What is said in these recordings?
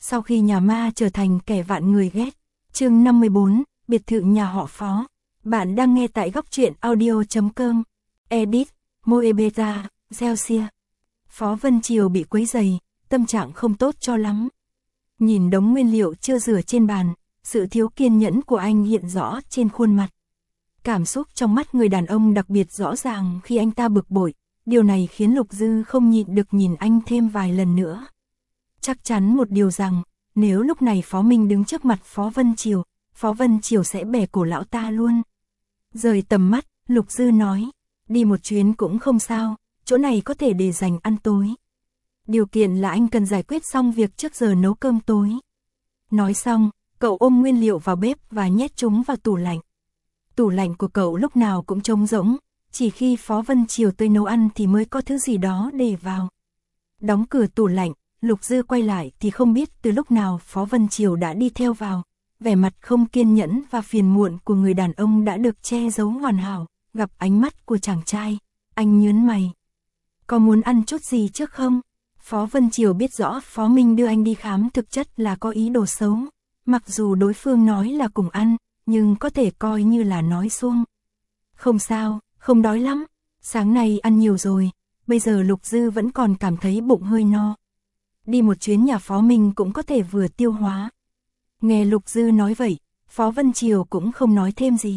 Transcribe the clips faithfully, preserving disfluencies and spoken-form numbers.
sau khi nhà ma trở thành kẻ vạn người ghét. Chương năm mươi bốn, biệt thự nhà họ Phó. Bạn đang nghe tại góc truyện audio chấm com. Edit, Moebeta, Celsia. Phó Vân Triều bị quấy rầy, tâm trạng không tốt cho lắm. Nhìn đống nguyên liệu chưa rửa trên bàn, sự thiếu kiên nhẫn của anh hiện rõ trên khuôn mặt. Cảm xúc trong mắt người đàn ông đặc biệt rõ ràng khi anh ta bực bội, điều này khiến Lục Dư không nhịn được nhìn anh thêm vài lần nữa. Chắc chắn một điều rằng, nếu lúc này Phó Minh đứng trước mặt Phó Vân Triều, Phó Vân Triều sẽ bẻ cổ lão ta luôn. Rời tầm mắt, Lục Dư nói, đi một chuyến cũng không sao, chỗ này có thể để dành ăn tối. Điều kiện là anh cần giải quyết xong việc trước giờ nấu cơm tối. Nói xong, cậu ôm nguyên liệu vào bếp và nhét chúng vào tủ lạnh. Tủ lạnh của cậu lúc nào cũng trống rỗng, chỉ khi Phó Vân Triều tới nấu ăn thì mới có thứ gì đó để vào. Đóng cửa tủ lạnh, Lục Dư quay lại thì không biết từ lúc nào Phó Vân Triều đã đi theo vào. Vẻ mặt không kiên nhẫn và phiền muộn của người đàn ông đã được che giấu hoàn hảo, gặp ánh mắt của chàng trai, anh nhớn mày. Có muốn ăn chút gì trước không? Phó Vân Triều biết rõ Phó Minh đưa anh đi khám thực chất là có ý đồ xấu. Mặc dù đối phương nói là cùng ăn, nhưng có thể coi như là nói suông. Không sao, không đói lắm, sáng nay ăn nhiều rồi, bây giờ Lục Dư vẫn còn cảm thấy bụng hơi no. Đi một chuyến nhà Phó Minh cũng có thể vừa tiêu hóa. Nghe Lục Dư nói vậy, Phó Vân Triều cũng không nói thêm gì.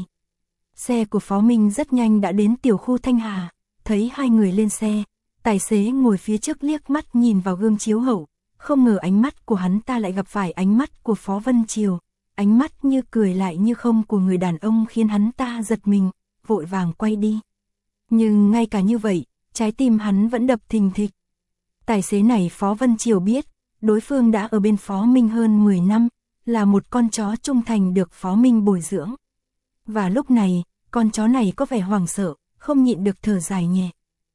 Xe của Phó Minh rất nhanh đã đến tiểu khu Thanh Hà, thấy hai người lên xe, tài xế ngồi phía trước liếc mắt nhìn vào gương chiếu hậu, không ngờ ánh mắt của hắn ta lại gặp phải ánh mắt của Phó Vân Triều, ánh mắt như cười lại như không của người đàn ông khiến hắn ta giật mình, vội vàng quay đi. Nhưng ngay cả như vậy, trái tim hắn vẫn đập thình thịch. Tài xế này Phó Vân Triều biết, đối phương đã ở bên Phó Minh hơn mười năm, là một con chó trung thành được Phó Minh bồi dưỡng. Và lúc này, con chó này có vẻ hoảng sợ, không nhịn được thở dài nhẹ.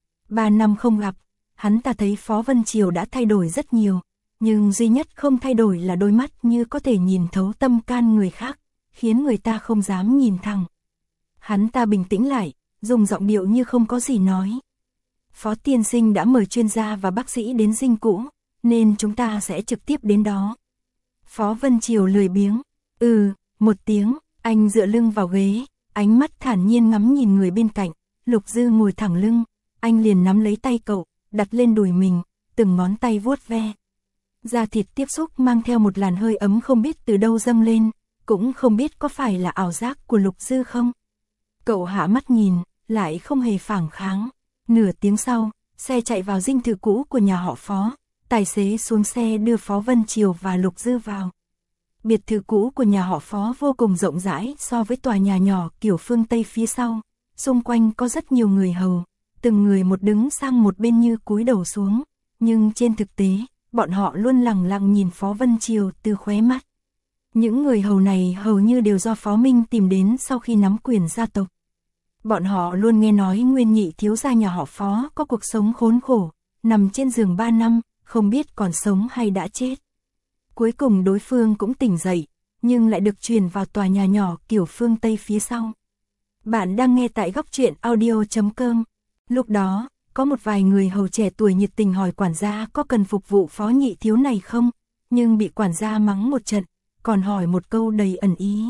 Ba năm không gặp, hắn ta thấy Phó Vân Triều đã thay đổi rất nhiều, nhưng duy nhất không thay đổi là đôi mắt như có thể nhìn thấu tâm can người khác, khiến người ta không dám nhìn thẳng. Hắn ta bình tĩnh lại, dùng giọng điệu như không có gì nói. Phó tiên sinh đã mời chuyên gia và bác sĩ đến dinh cũ, nên chúng ta sẽ trực tiếp đến đó. Phó Vân Triều lười biếng, ừ, một tiếng, anh dựa lưng vào ghế, ánh mắt thản nhiên ngắm nhìn người bên cạnh. Lục Dư ngồi thẳng lưng, anh liền nắm lấy tay cậu, đặt lên đùi mình, từng ngón tay vuốt ve. Da thịt tiếp xúc mang theo một làn hơi ấm không biết từ đâu dâng lên, cũng không biết có phải là ảo giác của Lục Dư không. Cậu hạ mắt nhìn, lại không hề phản kháng. Nửa tiếng sau, xe chạy vào dinh thự cũ của nhà họ Phó, tài xế xuống xe đưa Phó Vân Triều và Lục Dư vào. Biệt thự cũ của nhà họ Phó vô cùng rộng rãi so với tòa nhà nhỏ kiểu phương Tây phía sau, xung quanh có rất nhiều người hầu, từng người một đứng sang một bên như cúi đầu xuống, nhưng trên thực tế, bọn họ luôn lẳng lặng nhìn Phó Vân Triều từ khóe mắt. Những người hầu này hầu như đều do Phó Minh tìm đến sau khi nắm quyền gia tộc. Bọn họ luôn nghe nói nguyên nhị thiếu gia nhà họ Phó có cuộc sống khốn khổ, nằm trên giường ba năm, không biết còn sống hay đã chết. Cuối cùng đối phương cũng tỉnh dậy, nhưng lại được chuyển vào tòa nhà nhỏ kiểu phương Tây phía sau. Bạn đang nghe tại góc truyện audio chấm com. Lúc đó, có một vài người hầu trẻ tuổi nhiệt tình hỏi quản gia có cần phục vụ Phó nhị thiếu này không, nhưng bị quản gia mắng một trận, còn hỏi một câu đầy ẩn ý.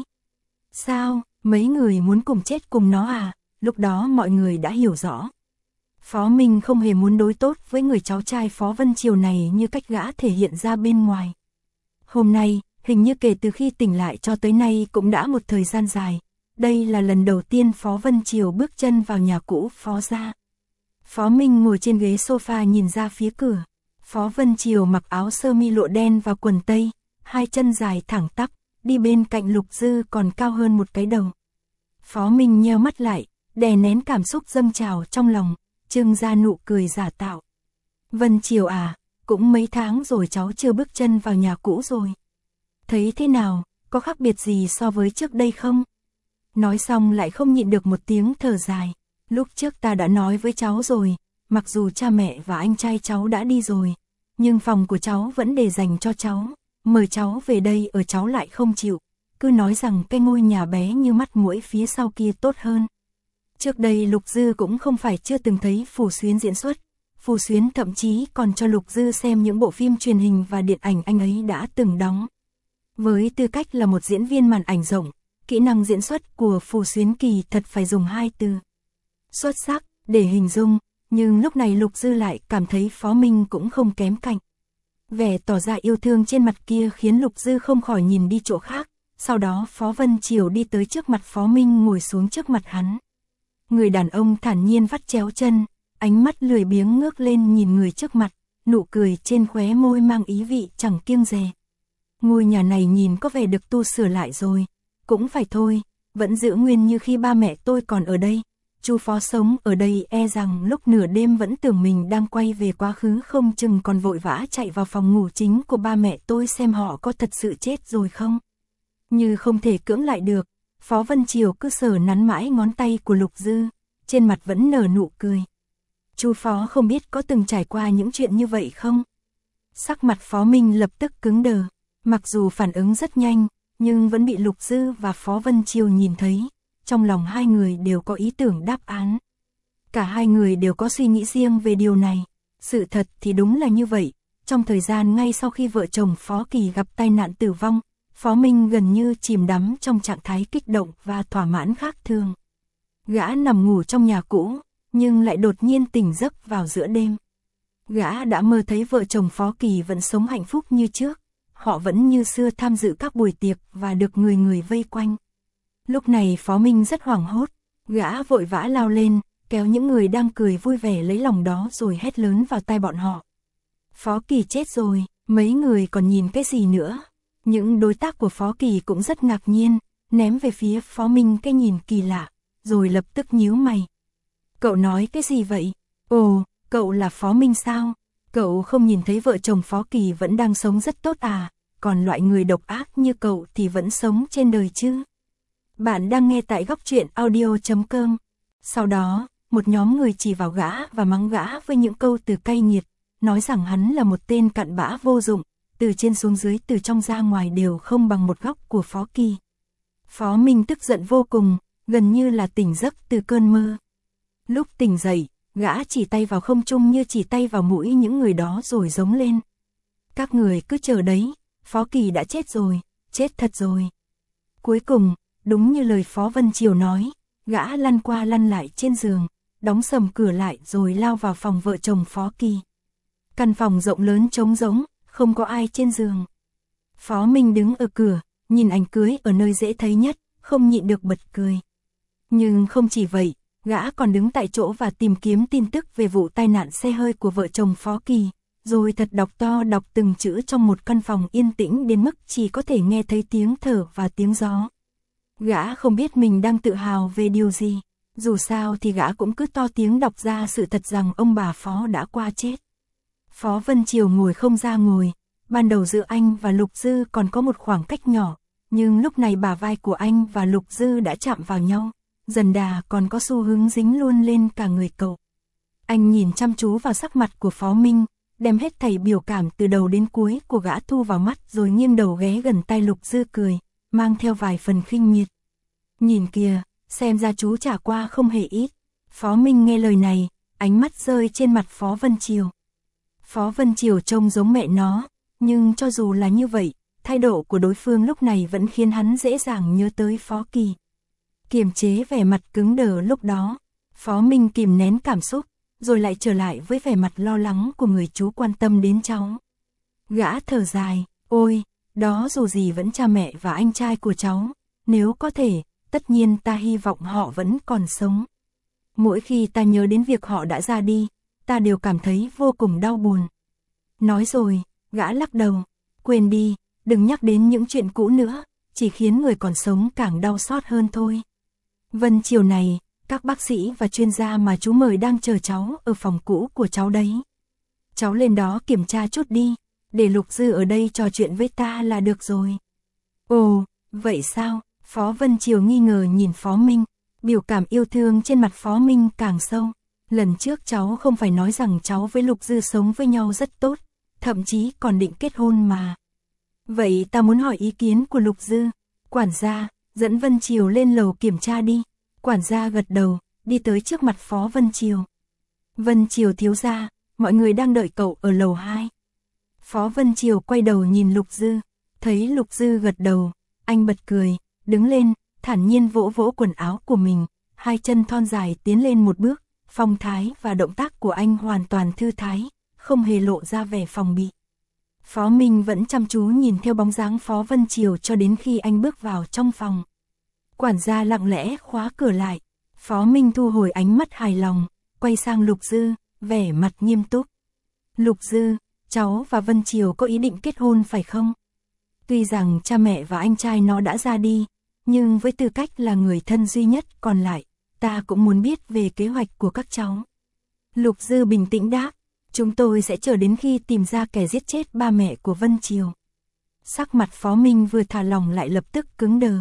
Sao, mấy người muốn cùng chết cùng nó à? Lúc đó mọi người đã hiểu rõ. Phó Minh không hề muốn đối tốt với người cháu trai Phó Vân Triều này như cách gã thể hiện ra bên ngoài. Hôm nay, hình như kể từ khi tỉnh lại cho tới nay cũng đã một thời gian dài. Đây là lần đầu tiên Phó Vân Triều bước chân vào nhà cũ Phó gia. Phó Minh ngồi trên ghế sofa nhìn ra phía cửa. Phó Vân Triều mặc áo sơ mi lụa đen và quần tây, hai chân dài thẳng tắp, đi bên cạnh Lục Dư còn cao hơn một cái đầu. Phó Minh nheo mắt lại, đè nén cảm xúc dâng trào trong lòng, trưng ra nụ cười giả tạo. Vân Triều à, cũng mấy tháng rồi cháu chưa bước chân vào nhà cũ rồi. Thấy thế nào, có khác biệt gì so với trước đây không? Nói xong lại không nhịn được một tiếng thở dài. Lúc trước ta đã nói với cháu rồi, mặc dù cha mẹ và anh trai cháu đã đi rồi, nhưng phòng của cháu vẫn để dành cho cháu. Mời cháu về đây ở cháu lại không chịu, cứ nói rằng cái ngôi nhà bé như mắt muỗi phía sau kia tốt hơn. Trước đây Lục Dư cũng không phải chưa từng thấy Phù Xuyến diễn xuất. Phù Xuyến thậm chí còn cho Lục Dư xem những bộ phim truyền hình và điện ảnh anh ấy đã từng đóng. Với tư cách là một diễn viên màn ảnh rộng, kỹ năng diễn xuất của Phù Xuyến Kỳ thật phải dùng hai từ xuất sắc để hình dung, nhưng lúc này Lục Dư lại cảm thấy Phó Minh cũng không kém cạnh. Vẻ tỏ ra yêu thương trên mặt kia khiến Lục Dư không khỏi nhìn đi chỗ khác, sau đó Phó Vân Triều đi tới trước mặt Phó Minh ngồi xuống trước mặt hắn. Người đàn ông thản nhiên vắt chéo chân, ánh mắt lười biếng ngước lên nhìn người trước mặt, nụ cười trên khóe môi mang ý vị chẳng kiêng dè. Ngôi nhà này nhìn có vẻ được tu sửa lại rồi, cũng phải thôi, vẫn giữ nguyên như khi ba mẹ tôi còn ở đây. Chu Phó sống ở đây e rằng lúc nửa đêm vẫn tưởng mình đang quay về quá khứ, không chừng còn vội vã chạy vào phòng ngủ chính của ba mẹ tôi xem họ có thật sự chết rồi không. Như không thể cưỡng lại được, Phó Vân Triều cứ sờ nắn mãi ngón tay của Lục Dư, trên mặt vẫn nở nụ cười. Chu Phó không biết có từng trải qua những chuyện như vậy không? Sắc mặt Phó Minh lập tức cứng đờ, mặc dù phản ứng rất nhanh, nhưng vẫn bị Lục Dư và Phó Vân Triều nhìn thấy. Trong lòng hai người đều có ý tưởng đáp án. Cả hai người đều có suy nghĩ riêng về điều này. Sự thật thì đúng là như vậy. Trong thời gian ngay sau khi vợ chồng Phó Kỳ gặp tai nạn tử vong, Phó Minh gần như chìm đắm trong trạng thái kích động và thỏa mãn khác thường. Gã nằm ngủ trong nhà cũ, nhưng lại đột nhiên tỉnh giấc vào giữa đêm. Gã đã mơ thấy vợ chồng Phó Kỳ vẫn sống hạnh phúc như trước. Họ vẫn như xưa tham dự các buổi tiệc và được người người vây quanh. Lúc này Phó Minh rất hoảng hốt, gã vội vã lao lên, kéo những người đang cười vui vẻ lấy lòng đó rồi hét lớn vào tai bọn họ. Phó Kỳ chết rồi, mấy người còn nhìn cái gì nữa? Những đối tác của Phó Kỳ cũng rất ngạc nhiên, ném về phía Phó Minh cái nhìn kỳ lạ, rồi lập tức nhíu mày. Cậu nói cái gì vậy? Ồ, cậu là Phó Minh sao? Cậu không nhìn thấy vợ chồng Phó Kỳ vẫn đang sống rất tốt à? Còn loại người độc ác như cậu thì vẫn sống trên đời chứ? Bạn đang nghe tại góc truyện audio chấm com. Sau đó, một nhóm người chỉ vào gã và mắng gã với những câu từ cay nghiệt, nói rằng hắn là một tên cặn bã vô dụng, từ trên xuống dưới từ trong ra ngoài đều không bằng một góc của Phó Kỳ. Phó Minh tức giận vô cùng, gần như là tỉnh giấc từ cơn mơ. Lúc tỉnh dậy, gã chỉ tay vào không trung như chỉ tay vào mũi những người đó rồi giống lên. Các người cứ chờ đấy, Phó Kỳ đã chết rồi, chết thật rồi. Cuối cùng, đúng như lời Phó Vân Triều nói, gã lăn qua lăn lại trên giường, đóng sầm cửa lại rồi lao vào phòng vợ chồng Phó Kỳ. Căn phòng rộng lớn trống rỗng, không có ai trên giường. Phó Minh đứng ở cửa, nhìn ảnh cưới ở nơi dễ thấy nhất, không nhịn được bật cười. Nhưng không chỉ vậy, gã còn đứng tại chỗ và tìm kiếm tin tức về vụ tai nạn xe hơi của vợ chồng Phó Kỳ, rồi thật đọc to đọc từng chữ trong một căn phòng yên tĩnh đến mức chỉ có thể nghe thấy tiếng thở và tiếng gió. Gã không biết mình đang tự hào về điều gì, dù sao thì gã cũng cứ to tiếng đọc ra sự thật rằng ông bà Phó đã qua chết. Phó Vân Triều ngồi không ra ngồi, ban đầu giữa anh và Lục Dư còn có một khoảng cách nhỏ, nhưng lúc này bả vai của anh và Lục Dư đã chạm vào nhau, dần đà còn có xu hướng dính luôn lên cả người cậu. Anh nhìn chăm chú vào sắc mặt của Phó Minh, đem hết thảy biểu cảm từ đầu đến cuối của gã thu vào mắt rồi nghiêng đầu ghé gần tai Lục Dư cười, mang theo vài phần khinh miệt. Nhìn kìa, xem ra chú trả qua không hề ít. Phó Minh nghe lời này, ánh mắt rơi trên mặt Phó Vân Triều. Phó Vân Triều trông giống mẹ nó, nhưng cho dù là như vậy, thái độ của đối phương lúc này vẫn khiến hắn dễ dàng nhớ tới Phó Kỳ. Kiềm chế vẻ mặt cứng đờ lúc đó, Phó Minh kìm nén cảm xúc, rồi lại trở lại với vẻ mặt lo lắng của người chú quan tâm đến cháu. Gã thở dài, ôi, đó dù gì vẫn cha mẹ và anh trai của cháu, nếu có thể, tất nhiên ta hy vọng họ vẫn còn sống. Mỗi khi ta nhớ đến việc họ đã ra đi, ta đều cảm thấy vô cùng đau buồn. Nói rồi, gã lắc đầu, quên đi, đừng nhắc đến những chuyện cũ nữa, chỉ khiến người còn sống càng đau xót hơn thôi. Vân chiều này, các bác sĩ và chuyên gia mà chú mời đang chờ cháu ở phòng cũ của cháu đấy. Cháu lên đó kiểm tra chút đi, để Lục Dư ở đây trò chuyện với ta là được rồi. Ồ, vậy sao? Phó Vân Triều nghi ngờ nhìn Phó Minh, biểu cảm yêu thương trên mặt Phó Minh càng sâu. Lần trước cháu không phải nói rằng cháu với Lục Dư sống với nhau rất tốt, thậm chí còn định kết hôn mà. Vậy ta muốn hỏi ý kiến của Lục Dư. Quản gia, dẫn Vân Triều lên lầu kiểm tra đi. Quản gia gật đầu, đi tới trước mặt Phó Vân Triều. Vân Triều thiếu gia, mọi người đang đợi cậu ở lầu hai. Phó Vân Triều quay đầu nhìn Lục Dư, thấy Lục Dư gật đầu, anh bật cười, đứng lên, thản nhiên vỗ vỗ quần áo của mình, hai chân thon dài tiến lên một bước, phong thái và động tác của anh hoàn toàn thư thái, không hề lộ ra vẻ phòng bị. Phó Minh vẫn chăm chú nhìn theo bóng dáng Phó Vân Triều cho đến khi anh bước vào trong phòng. Quản gia lặng lẽ khóa cửa lại, Phó Minh thu hồi ánh mắt hài lòng, quay sang Lục Dư, vẻ mặt nghiêm túc. Lục Dư, cháu và Vân Triều có ý định kết hôn phải không? Tuy rằng cha mẹ và anh trai nó đã ra đi, nhưng với tư cách là người thân duy nhất còn lại, ta cũng muốn biết về kế hoạch của các cháu. Lục Dư bình tĩnh đáp, chúng tôi sẽ chờ đến khi tìm ra kẻ giết chết ba mẹ của Vân Triều. Sắc mặt Phó Minh vừa thả lỏng lại lập tức cứng đờ.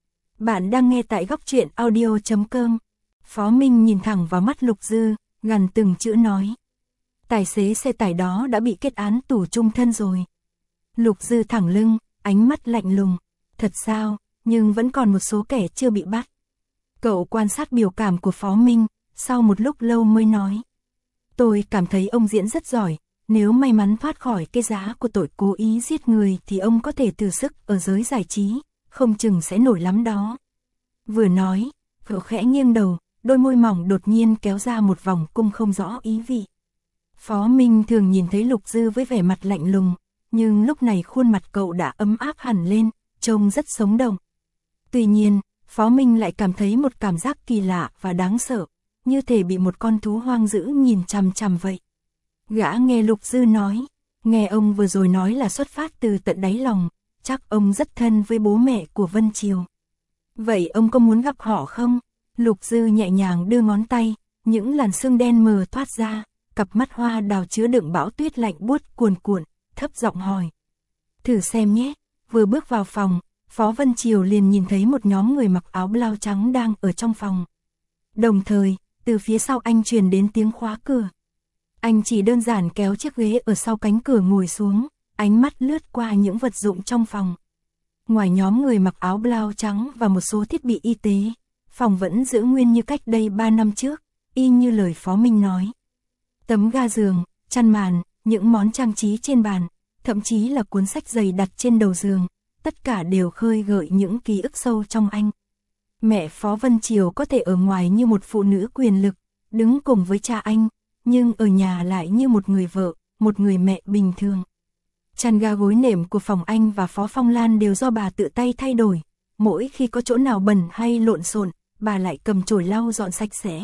Bạn đang nghe tại góc truyện audio chấm com. Phó Minh nhìn thẳng vào mắt Lục Dư, gằn từng chữ nói. Tài xế xe tải đó đã bị kết án tù chung thân rồi. Lục Dư thẳng lưng, ánh mắt lạnh lùng. Thật sao, nhưng vẫn còn một số kẻ chưa bị bắt. Cậu quan sát biểu cảm của Phó Minh, sau một lúc lâu mới nói. Tôi cảm thấy ông diễn rất giỏi, nếu may mắn thoát khỏi cái giá của tội cố ý giết người thì ông có thể thử sức ở giới giải trí, không chừng sẽ nổi lắm đó. Vừa nói, cậu khẽ nghiêng đầu, đôi môi mỏng đột nhiên kéo ra một vòng cung không rõ ý vị. Phó Minh thường nhìn thấy Lục Dư với vẻ mặt lạnh lùng, nhưng lúc này khuôn mặt cậu đã ấm áp hẳn lên, trông rất sống động. Tuy nhiên, Phó Minh lại cảm thấy một cảm giác kỳ lạ và đáng sợ, như thể bị một con thú hoang dữ nhìn chằm chằm vậy. Gã nghe Lục Dư nói, nghe ông vừa rồi nói là xuất phát từ tận đáy lòng, chắc ông rất thân với bố mẹ của Vân Triều. Vậy ông có muốn gặp họ không? Lục Dư nhẹ nhàng đưa ngón tay, những làn sương đen mờ thoát ra, cặp mắt hoa đào chứa đựng bão tuyết lạnh buốt cuồn cuộn, thấp giọng hỏi. Thử xem nhé. Vừa bước vào phòng, Phó Vân Triều liền nhìn thấy một nhóm người mặc áo blau trắng đang ở trong phòng. Đồng thời, từ phía sau anh truyền đến tiếng khóa cửa. Anh chỉ đơn giản kéo chiếc ghế ở sau cánh cửa ngồi xuống, ánh mắt lướt qua những vật dụng trong phòng. Ngoài nhóm người mặc áo blau trắng và một số thiết bị y tế, phòng vẫn giữ nguyên như cách đây ba năm trước, y như lời Phó Minh nói. Tấm ga giường, chăn màn, những món trang trí trên bàn, thậm chí là cuốn sách dày đặt trên đầu giường, tất cả đều khơi gợi những ký ức sâu trong anh. Mẹ Phó Vân Triều có thể ở ngoài như một phụ nữ quyền lực, đứng cùng với cha anh, nhưng ở nhà lại như một người vợ, một người mẹ bình thường. Chăn ga gối nệm của phòng anh và Phó Phong Lan đều do bà tự tay thay đổi, mỗi khi có chỗ nào bẩn hay lộn xộn, bà lại cầm chổi lau dọn sạch sẽ.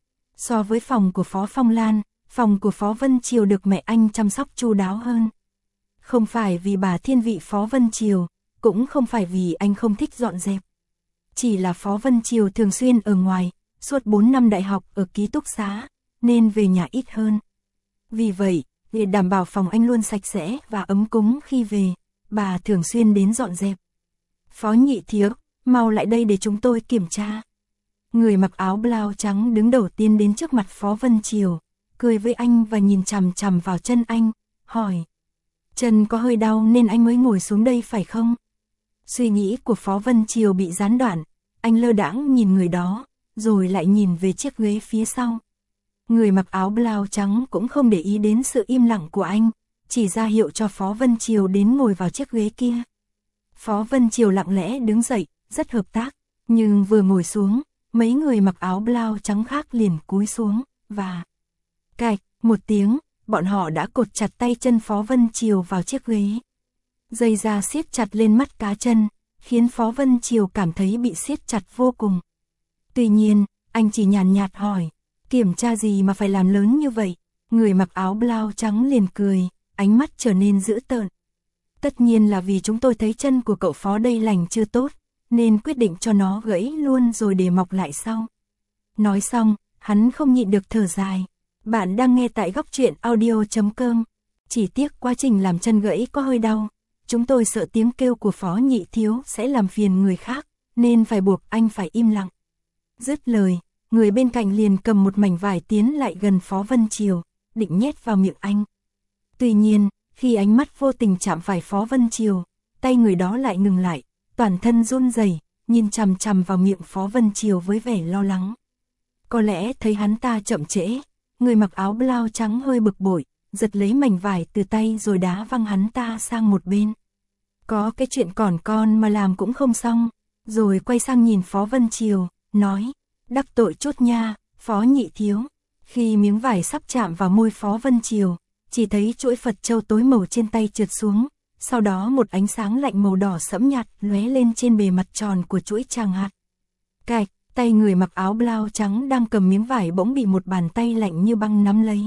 So với phòng của Phó Phong Lan, phòng của Phó Vân Triều được mẹ anh chăm sóc chu đáo hơn. Không phải vì bà thiên vị Phó Vân Triều, cũng không phải vì anh không thích dọn dẹp. Chỉ là Phó Vân Triều thường xuyên ở ngoài, suốt bốn năm đại học ở ký túc xá, nên về nhà ít hơn. Vì vậy, để đảm bảo phòng anh luôn sạch sẽ và ấm cúng khi về, bà thường xuyên đến dọn dẹp. Phó Nhị Thiếu, mau lại đây để chúng tôi kiểm tra. Người mặc áo blau trắng đứng đầu tiên đến trước mặt Phó Vân Triều, cười với anh và nhìn chằm chằm vào chân anh, hỏi. Chân có hơi đau nên anh mới ngồi xuống đây phải không? Suy nghĩ của Phó Vân Triều bị gián đoạn, anh lơ đãng nhìn người đó, rồi lại nhìn về chiếc ghế phía sau. Người mặc áo blau trắng cũng không để ý đến sự im lặng của anh, chỉ ra hiệu cho Phó Vân Triều đến ngồi vào chiếc ghế kia. Phó Vân Triều lặng lẽ đứng dậy, rất hợp tác, nhưng vừa ngồi xuống, mấy người mặc áo blau trắng khác liền cúi xuống, và cạch, một tiếng, bọn họ đã cột chặt tay chân Phó Vân Triều vào chiếc ghế. Dây da siết chặt lên mắt cá chân, khiến Phó Vân Triều cảm thấy bị siết chặt vô cùng. Tuy nhiên, anh chỉ nhàn nhạt hỏi, kiểm tra gì mà phải làm lớn như vậy? Người mặc áo blau trắng liền cười, ánh mắt trở nên dữ tợn. Tất nhiên là vì chúng tôi thấy chân của cậu Phó đây lành chưa tốt, nên quyết định cho nó gãy luôn rồi để mọc lại sau. Nói xong, hắn không nhịn được thở dài. Bạn đang nghe tại góc truyện audio chấm com. Chỉ tiếc quá trình làm chân gãy có hơi đau. Chúng tôi sợ tiếng kêu của Phó Nhị Thiếu sẽ làm phiền người khác, nên phải buộc anh phải im lặng. Dứt lời, người bên cạnh liền cầm một mảnh vải tiến lại gần Phó Vân Triều, định nhét vào miệng anh. Tuy nhiên, khi ánh mắt vô tình chạm phải Phó Vân Triều, tay người đó lại ngừng lại, toàn thân run rẩy, nhìn chằm chằm vào miệng Phó Vân Triều với vẻ lo lắng. Có lẽ thấy hắn ta chậm trễ, người mặc áo blau trắng hơi bực bội, giật lấy mảnh vải từ tay rồi đá văng hắn ta sang một bên. Có cái chuyện còn con mà làm cũng không xong, rồi quay sang nhìn Phó Vân Triều, nói, đắc tội chốt nha, Phó nhị thiếu. Khi miếng vải sắp chạm vào môi Phó Vân Triều, chỉ thấy chuỗi Phật châu tối màu trên tay trượt xuống, sau đó một ánh sáng lạnh màu đỏ sẫm nhạt lóe lên trên bề mặt tròn của chuỗi tràng hạt. Cạch, tay người mặc áo blau trắng đang cầm miếng vải bỗng bị một bàn tay lạnh như băng nắm lấy.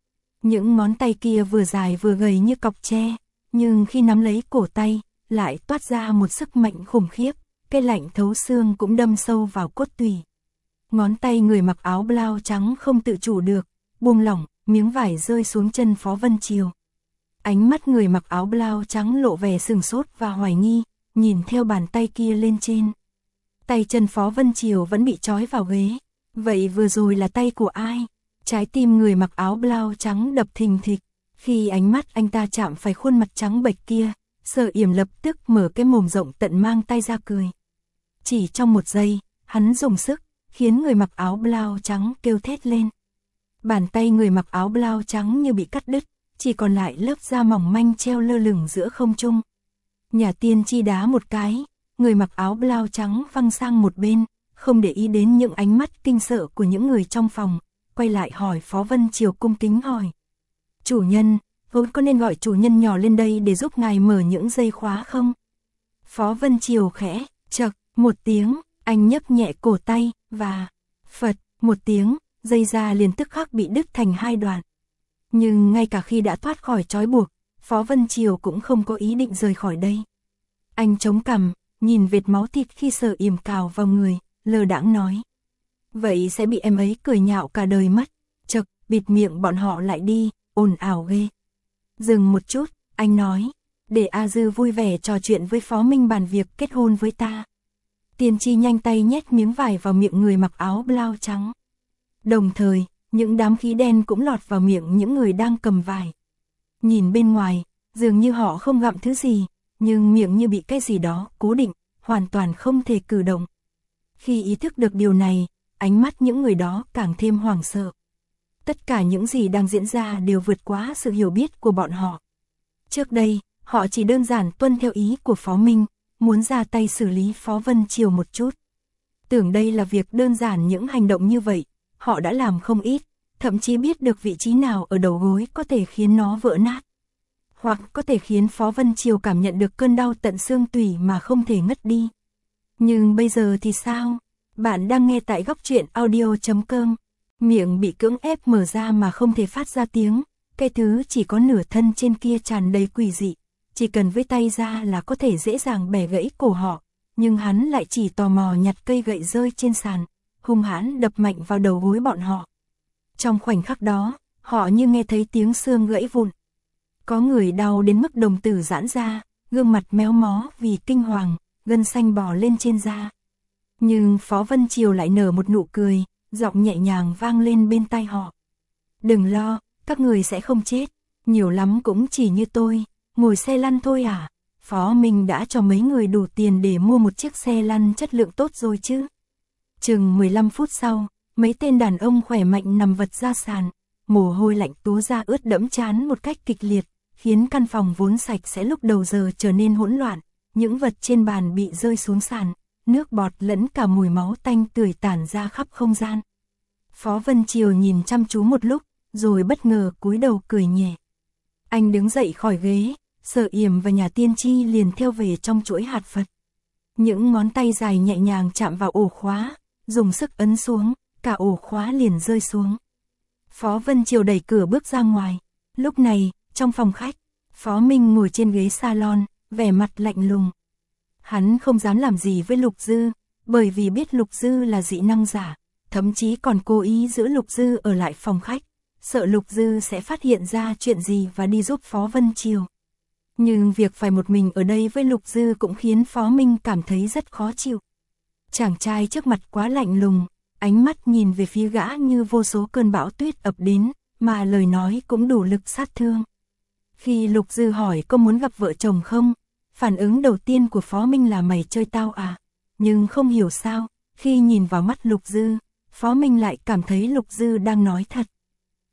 Những ngón tay kia vừa dài vừa gầy như cọc tre, nhưng khi nắm lấy cổ tay, lại toát ra một sức mạnh khủng khiếp, cái lạnh thấu xương cũng đâm sâu vào cốt tủy. Ngón tay người mặc áo blau trắng không tự chủ được, buông lỏng, miếng vải rơi xuống chân Phó Vân Triều. Ánh mắt người mặc áo blau trắng lộ vẻ sừng sốt và hoài nghi, nhìn theo bàn tay kia lên trên. Tay chân Phó Vân Triều vẫn bị trói vào ghế. Vậy vừa rồi là tay của ai? Trái tim người mặc áo blau trắng đập thình thịch. Khi ánh mắt anh ta chạm phải khuôn mặt trắng bệch kia, Sở Yểm lập tức mở cái mồm rộng tận mang tay ra cười. Chỉ trong một giây, hắn dùng sức, khiến người mặc áo blau trắng kêu thét lên. Bàn tay người mặc áo blau trắng như bị cắt đứt, chỉ còn lại lớp da mỏng manh treo lơ lửng giữa không trung. Nhà tiên tri đá một cái, người mặc áo blau trắng văng sang một bên, không để ý đến những ánh mắt kinh sợ của những người trong phòng, quay lại hỏi Phó Vân Triều cung kính hỏi. Chủ nhân, vốn có nên gọi chủ nhân nhỏ lên đây để giúp ngài mở những dây khóa không? Phó Vân Triều khẽ, chậc, một tiếng, anh nhấc nhẹ cổ tay, và, phật, một tiếng, dây da liền tức khắc bị đứt thành hai đoạn. Nhưng ngay cả khi đã thoát khỏi trói buộc, Phó Vân Triều cũng không có ý định rời khỏi đây. Anh chống cằm, nhìn vệt máu thịt khi Sở Yểm cào vào người, lơ đãng nói. Vậy sẽ bị em ấy cười nhạo cả đời mất. Chậc, bịt miệng bọn họ lại đi, ồn ào ghê. Dừng một chút, anh nói, để A Dư vui vẻ trò chuyện với Phó Minh bàn việc kết hôn với ta. Tiên tri nhanh tay nhét miếng vải vào miệng người mặc áo blau trắng. Đồng thời, những đám khí đen cũng lọt vào miệng những người đang cầm vải. Nhìn bên ngoài, dường như họ không gặm thứ gì, nhưng miệng như bị cái gì đó cố định, hoàn toàn không thể cử động. Khi ý thức được điều này, ánh mắt những người đó càng thêm hoảng sợ. Tất cả những gì đang diễn ra đều vượt quá sự hiểu biết của bọn họ. Trước đây, họ chỉ đơn giản tuân theo ý của Phó Minh, muốn ra tay xử lý Phó Vân Triều một chút. Tưởng đây là việc đơn giản, những hành động như vậy, họ đã làm không ít, thậm chí biết được vị trí nào ở đầu gối có thể khiến nó vỡ nát. Hoặc có thể khiến Phó Vân Triều cảm nhận được cơn đau tận xương tủy mà không thể ngất đi. Nhưng bây giờ thì sao? Bạn đang nghe tại góc truyện audio chấm com. Miệng bị cưỡng ép mở ra mà không thể phát ra tiếng. Cái thứ chỉ có nửa thân trên kia tràn đầy quỷ dị. Chỉ cần với tay ra là có thể dễ dàng bẻ gãy cổ họ. Nhưng hắn lại chỉ tò mò nhặt cây gậy rơi trên sàn, hung hãn đập mạnh vào đầu gối bọn họ. Trong khoảnh khắc đó, họ như nghe thấy tiếng xương gãy vụn. Có người đau đến mức đồng tử giãn ra, gương mặt méo mó vì kinh hoàng, gân xanh bò lên trên da. Nhưng Phó Vân Triều lại nở một nụ cười, giọng nhẹ nhàng vang lên bên tai họ. Đừng lo, các người sẽ không chết, nhiều lắm cũng chỉ như tôi, ngồi xe lăn thôi à. Phó Minh đã cho mấy người đủ tiền để mua một chiếc xe lăn chất lượng tốt rồi chứ. Chừng mười lăm phút sau, mấy tên đàn ông khỏe mạnh nằm vật ra sàn, mồ hôi lạnh túa ra ướt đẫm trán một cách kịch liệt, khiến căn phòng vốn sạch sẽ lúc đầu giờ trở nên hỗn loạn. Những vật trên bàn bị rơi xuống sàn, nước bọt lẫn cả mùi máu tanh tưởi tản ra khắp không gian. Phó Vân Triều nhìn chăm chú một lúc, rồi bất ngờ cúi đầu cười nhẹ. Anh đứng dậy khỏi ghế, Sở Yểm và nhà tiên tri liền theo về trong chuỗi hạt Phật. Những ngón tay dài nhẹ nhàng chạm vào ổ khóa, dùng sức ấn xuống, cả ổ khóa liền rơi xuống. Phó Vân Triều đẩy cửa bước ra ngoài. Lúc này, trong phòng khách, Phó Minh ngồi trên ghế salon, vẻ mặt lạnh lùng. Hắn không dám làm gì với Lục Dư, bởi vì biết Lục Dư là dị năng giả, thậm chí còn cố ý giữ Lục Dư ở lại phòng khách, sợ Lục Dư sẽ phát hiện ra chuyện gì và đi giúp Phó Vân Triều. Nhưng việc phải một mình ở đây với Lục Dư cũng khiến Phó Minh cảm thấy rất khó chịu. Chàng trai trước mặt quá lạnh lùng, ánh mắt nhìn về phía gã như vô số cơn bão tuyết ập đến, mà lời nói cũng đủ lực sát thương. Khi Lục Dư hỏi có muốn gặp vợ chồng không, phản ứng đầu tiên của Phó Minh là mày chơi tao à, nhưng không hiểu sao, khi nhìn vào mắt Lục Dư, Phó Minh lại cảm thấy Lục Dư đang nói thật.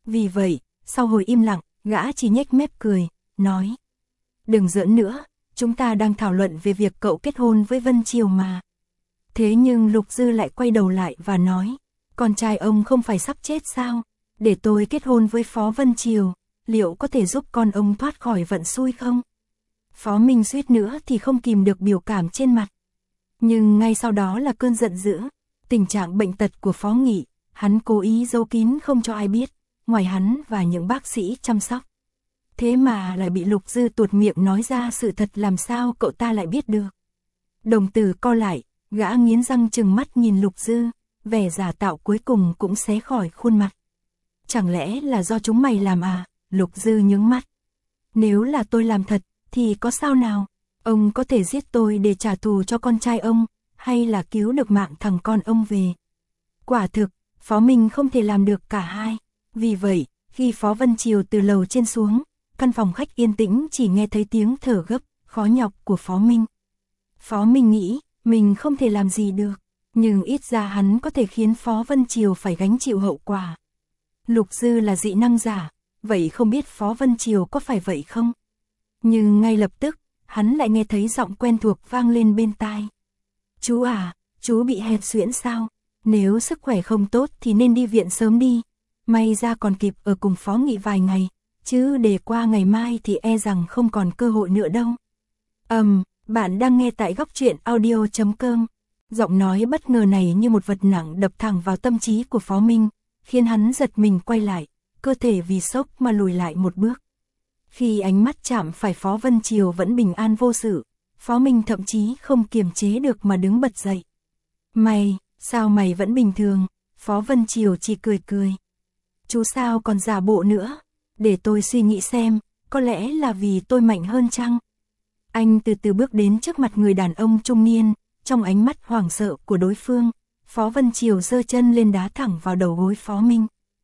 Vì vậy, sau hồi im lặng, gã chỉ nhếch mép cười, nói. Đừng giỡn nữa, chúng ta đang thảo luận về việc cậu kết hôn với Vân Triều mà. Thế nhưng Lục Dư lại quay đầu lại và nói, con trai ông không phải sắp chết sao? Để tôi kết hôn với Phó Vân Triều, liệu có thể giúp con ông thoát khỏi vận xui không? Phó Minh suýt nữa thì không kìm được biểu cảm trên mặt. Nhưng ngay sau đó là cơn giận dữ, tình trạng bệnh tật của Phó Nghị, hắn cố ý giấu kín không cho ai biết, ngoài hắn và những bác sĩ chăm sóc. Thế mà lại bị Lục Dư tuột miệng nói ra sự thật, làm sao cậu ta lại biết được? Đồng tử co lại, gã nghiến răng trừng mắt nhìn Lục Dư, vẻ giả tạo cuối cùng cũng xé khỏi khuôn mặt. Chẳng lẽ là do chúng mày làm à? Lục Dư nhướng mắt. Nếu là tôi làm thật, thì có sao nào? Ông có thể giết tôi để trả thù cho con trai ông, hay là cứu được mạng thằng con ông về? Quả thực, Phó Minh không thể làm được cả hai. Vì vậy, khi Phó Vân Triều từ lầu trên xuống, căn phòng khách yên tĩnh chỉ nghe thấy tiếng thở gấp, khó nhọc của Phó Minh. Phó Minh nghĩ, mình không thể làm gì được, nhưng ít ra hắn có thể khiến Phó Vân Triều phải gánh chịu hậu quả. Lục Dư là dị năng giả, vậy không biết Phó Vân Triều có phải vậy không? Nhưng ngay lập tức, hắn lại nghe thấy giọng quen thuộc vang lên bên tai. Chú à, chú bị hẹp suyễn sao? Nếu sức khỏe không tốt thì nên đi viện sớm đi. May ra còn kịp ở cùng Phó Nghị vài ngày, chứ để qua ngày mai thì e rằng không còn cơ hội nữa đâu. Ầm, um, bạn đang nghe tại góc truyện audio chấm com. Giọng nói bất ngờ này như một vật nặng đập thẳng vào tâm trí của Phó Minh, khiến hắn giật mình quay lại, cơ thể vì sốc mà lùi lại một bước. Khi ánh mắt chạm phải Phó Vân Triều vẫn bình an vô sự, Phó Minh thậm chí không kiềm chế được mà đứng bật dậy. Mày, sao mày vẫn bình thường? Phó Vân Triều chỉ cười cười. Chú sao còn giả bộ nữa? Để tôi suy nghĩ xem, có lẽ là vì tôi mạnh hơn chăng? Anh từ từ bước đến trước mặt người đàn ông trung niên, trong ánh mắt hoảng sợ của đối phương, Phó Vân Triều giơ chân lên đá thẳng vào đầu gối Phó Minh.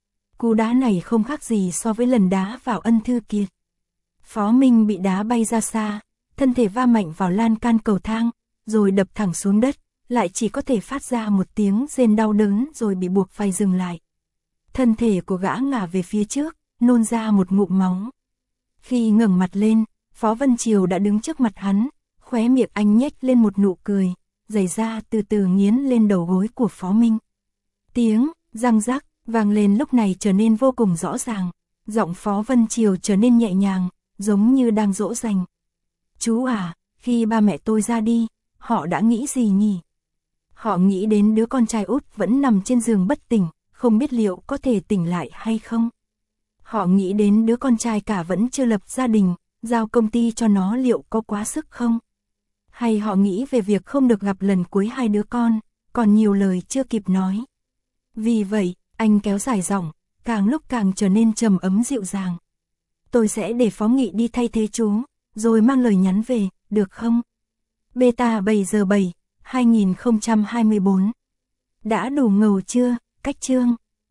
Cú đá này không khác gì so với lần đá vào Ân Thư Kiệt. Phó Minh bị đá bay ra xa, thân thể va mạnh vào lan can cầu thang, rồi đập thẳng xuống đất, lại chỉ có thể phát ra một tiếng rên đau đớn rồi bị buộc phải dừng lại. Thân thể của gã ngả về phía trước, nôn ra một ngụm máu. Khi ngẩng mặt lên, Phó Vân Triều đã đứng trước mặt hắn, khóe miệng anh nhếch lên một nụ cười, giày da từ từ nghiến lên đầu gối của Phó Minh. Tiếng răng rắc vang lên lúc này trở nên vô cùng rõ ràng, giọng Phó Vân Triều trở nên nhẹ nhàng, giống như đang dỗ dành. Chú à, khi ba mẹ tôi ra đi, họ đã nghĩ gì nhỉ? Họ nghĩ đến đứa con trai út vẫn nằm trên giường bất tỉnh, không biết liệu có thể tỉnh lại hay không. Họ nghĩ đến đứa con trai cả vẫn chưa lập gia đình, giao công ty cho nó liệu có quá sức không? Hay họ nghĩ về việc không được gặp lần cuối hai đứa con, còn nhiều lời chưa kịp nói. Vì vậy, anh kéo dài giọng, càng lúc càng trở nên trầm ấm dịu dàng. Tôi sẽ để Phó Nghị đi thay thế chú, rồi mang lời nhắn về, được không? Beta bảy giờ bảy, hai nghìn không trăm hai mươi bốn. Đã đủ ngầu chưa, cách chương?